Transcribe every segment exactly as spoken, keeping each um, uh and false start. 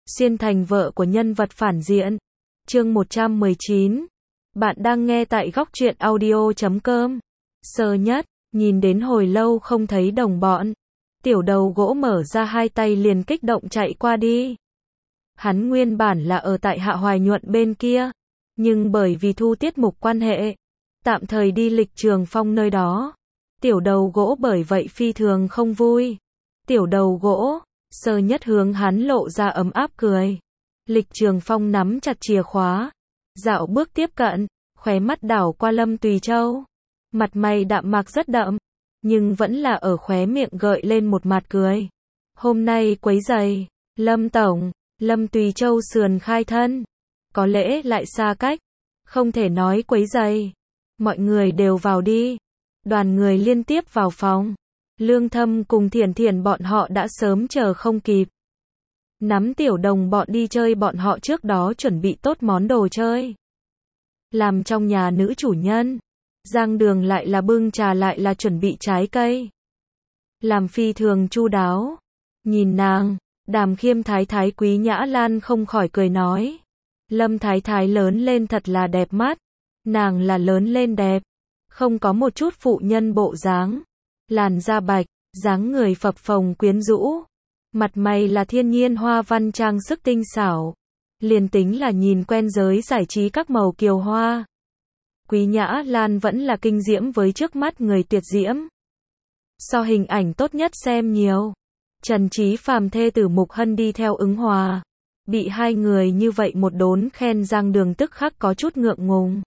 xuyên thành vợ của nhân vật phản diện. Chương một trăm mười chín. Bạn đang nghe tại góc truyện audio chấm com. Sơ Nhất, nhìn đến hồi lâu không thấy đồng bọn. Tiểu đầu gỗ mở ra hai tay liền kích động chạy qua đi. Hắn nguyên bản là ở tại Hạ Hoài Nhuận bên kia, nhưng bởi vì thu tiết mục quan hệ, tạm thời đi Lịch Trường Phong nơi đó. Tiểu đầu gỗ bởi vậy phi thường không vui. Tiểu đầu gỗ, Sơ Nhất hướng hắn lộ ra ấm áp cười. Lịch Trường Phong nắm chặt chìa khóa, dạo bước tiếp cận, khóe mắt đảo qua Lâm Tùy Châu. Mặt mày đạm mạc rất đậm, nhưng vẫn là ở khóe miệng gợi lên một mặt cười. Hôm nay quấy rầy, Lâm tổng. Lâm Tùy Châu sườn khai thân, có lẽ lại xa cách, không thể nói quấy rầy. Mọi người đều vào đi. Đoàn người liên tiếp vào phòng. Lương Thâm cùng Thiển Thiển bọn họ đã sớm chờ không kịp. Nắm tiểu đồng bọn đi chơi, bọn họ trước đó chuẩn bị tốt món đồ chơi. Làm trong nhà nữ chủ nhân, Giang Đường lại là bưng trà lại là chuẩn bị trái cây. Làm phi thường chu đáo. Nhìn nàng, Đàm Khiêm Thái Thái Quý Nhã Lan không khỏi cười nói. Lâm Thái Thái lớn lên thật là đẹp mắt. Nàng là lớn lên đẹp, không có một chút phụ nhân bộ dáng. Làn da bạch, dáng người phập phồng quyến rũ. Mặt mày là thiên nhiên hoa văn trang sức tinh xảo. Liền tính là nhìn quen giới giải trí các màu kiều hoa, Quý Nhã Lan vẫn là kinh diễm với trước mắt người tuyệt diễm. So hình ảnh tốt nhất xem nhiều. Trần Chí Phàm thê tử Mục Hân đi theo ứng hòa. Bị hai người như vậy một đốn khen, Giang Đường tức khắc có chút ngượng ngùng.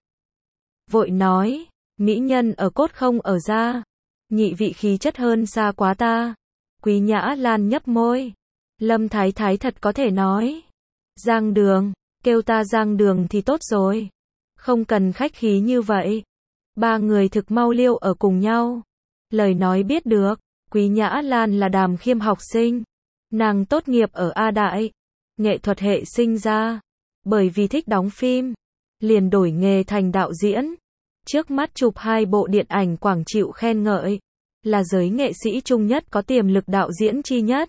Vội nói, mỹ nhân ở cốt không ở da. Nhị vị khí chất hơn xa quá ta. Quý Nhã Lan nhấp môi. Lâm Thái Thái thật có thể nói. Giang Đường, kêu ta Giang Đường thì tốt rồi. Không cần khách khí như vậy. Ba người thực mau liêu ở cùng nhau. Lời nói biết được, Quý Nhã Lan là Đàm Khiêm học sinh. Nàng tốt nghiệp ở A Đại, nghệ thuật hệ sinh ra. Bởi vì thích đóng phim, liền đổi nghề thành đạo diễn. Trước mắt chụp hai bộ điện ảnh quảng chịu khen ngợi. Là giới nghệ sĩ trung nhất có tiềm lực đạo diễn chi nhất.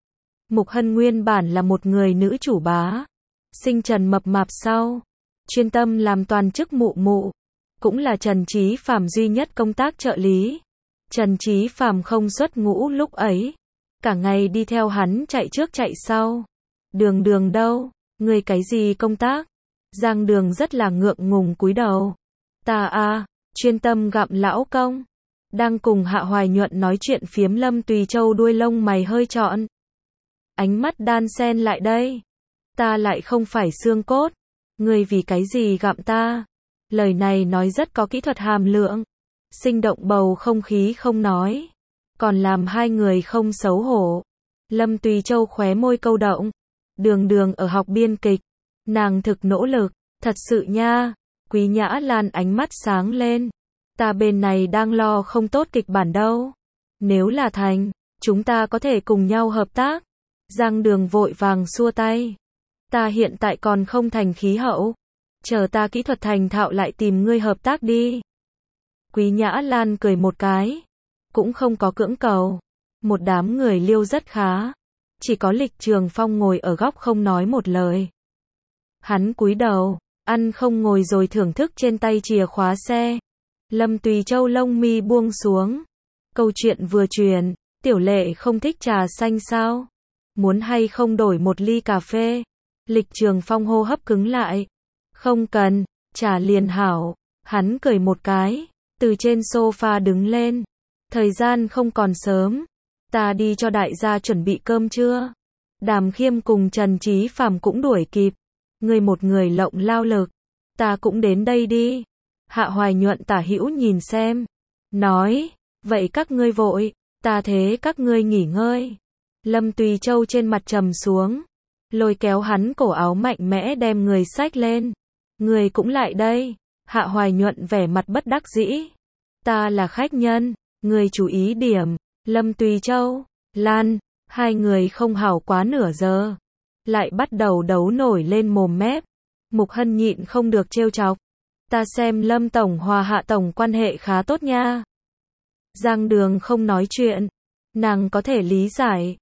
Mục Hân nguyên bản là một người nữ chủ bá. Sinh Trần mập mạp sau, chuyên tâm làm toàn chức mụ mụ. Cũng là Trần Chí Phàm duy nhất công tác trợ lý. Trần Chí Phàm không xuất ngũ lúc ấy, cả ngày đi theo hắn chạy trước chạy sau. Đường Đường đâu, người cái gì công tác? Giang Đường rất là ngượng ngùng cúi đầu. Ta a, chuyên tâm gặm lão công. Đang cùng Hạ Hoài Nhuận nói chuyện phiếm, Lâm Tùy Châu đuôi lông mày hơi trọn. Ánh mắt đan sen lại đây. Ta lại không phải xương cốt. Người vì cái gì gặm ta? Lời này nói rất có kỹ thuật hàm lượng. Sinh động bầu không khí không nói. Còn làm hai người không xấu hổ. Lâm Tùy Châu khóe môi câu động. Đường Đường ở học biên kịch. Nàng thực nỗ lực. Thật sự nha. Quý Nhã Lan ánh mắt sáng lên. Ta bên này đang lo không tốt kịch bản đâu. Nếu là thành, chúng ta có thể cùng nhau hợp tác. Giang Đường vội vàng xua tay. Ta hiện tại còn không thành khí hậu. Chờ ta kỹ thuật thành thạo lại tìm ngươi hợp tác đi. Quý Nhã Lan cười một cái. Cũng không có cưỡng cầu. Một đám người liêu rất khá. Chỉ có Lịch Trường Phong ngồi ở góc không nói một lời. Hắn cúi đầu, ăn không ngồi rồi thưởng thức trên tay chìa khóa xe. Lâm Tùy Châu lông mi buông xuống. Câu chuyện vừa truyền, Tiểu Lệ không thích trà xanh sao? Muốn hay không đổi một ly cà phê? Lịch Trường Phong hô hấp cứng lại. Không cần, trà liền hảo. Hắn cười một cái, từ trên sofa đứng lên. Thời gian không còn sớm. Ta đi cho đại gia chuẩn bị cơm trưa. Đàm Khiêm cùng Trần Chí Phàm cũng đuổi kịp. Người một người lộng lao lực. Ta cũng đến đây đi. Hạ Hoài Nhuận tả hữu nhìn xem. Nói, vậy các ngươi vội, ta thế các ngươi nghỉ ngơi. Lâm Tùy Châu trên mặt trầm xuống. Lôi kéo hắn cổ áo mạnh mẽ đem người xách lên. Người cũng lại đây. Hạ Hoài Nhuận vẻ mặt bất đắc dĩ. Ta là khách nhân, người chú ý điểm. Lâm Tùy Châu, Lan, hai người không hảo quá nửa giờ. Lại bắt đầu đấu nổi lên mồm mép. Mục Hân nhịn không được trêu chọc. Ta xem Lâm Tổng hòa Hạ Tổng quan hệ khá tốt nha. Giang Đường không nói chuyện. Nàng có thể lý giải.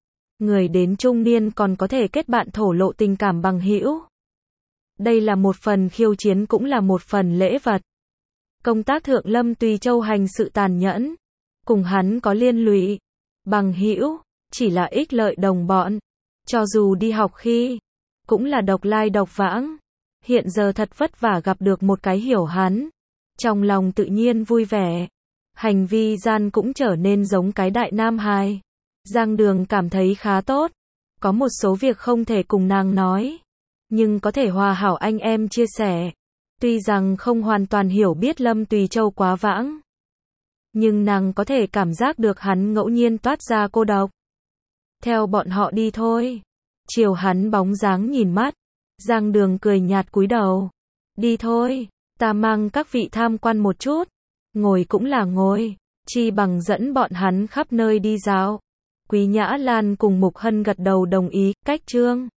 người đến trung niên còn có thể kết bạn thổ lộ tình cảm bằng hữu. Đây là một phần khiêu chiến cũng là một phần lễ vật. Công tác thượng Lâm Tùy Châu hành sự tàn nhẫn, cùng hắn có liên lụy, bằng hữu, chỉ là ích lợi đồng bọn. Cho dù đi học khi, cũng là độc lai độc vãng. Hiện giờ thật vất vả gặp được một cái hiểu hắn. Trong lòng tự nhiên vui vẻ. Hành vi gian cũng trở nên giống cái đại nam hài. Giang Đường cảm thấy khá tốt. Có một số việc không thể cùng nàng nói, nhưng có thể hòa hảo anh em chia sẻ. Tuy rằng không hoàn toàn hiểu biết Lâm Tùy Châu quá vãng, nhưng nàng có thể cảm giác được hắn ngẫu nhiên toát ra cô độc. Theo bọn họ đi thôi. Chiều hắn bóng dáng nhìn mắt, Giang Đường cười nhạt cúi đầu. Đi thôi, ta mang các vị tham quan một chút. Ngồi cũng là ngồi, chi bằng dẫn bọn hắn khắp nơi đi dạo. Quý Nhã Lan cùng Mục Hân gật đầu đồng ý, cách trương.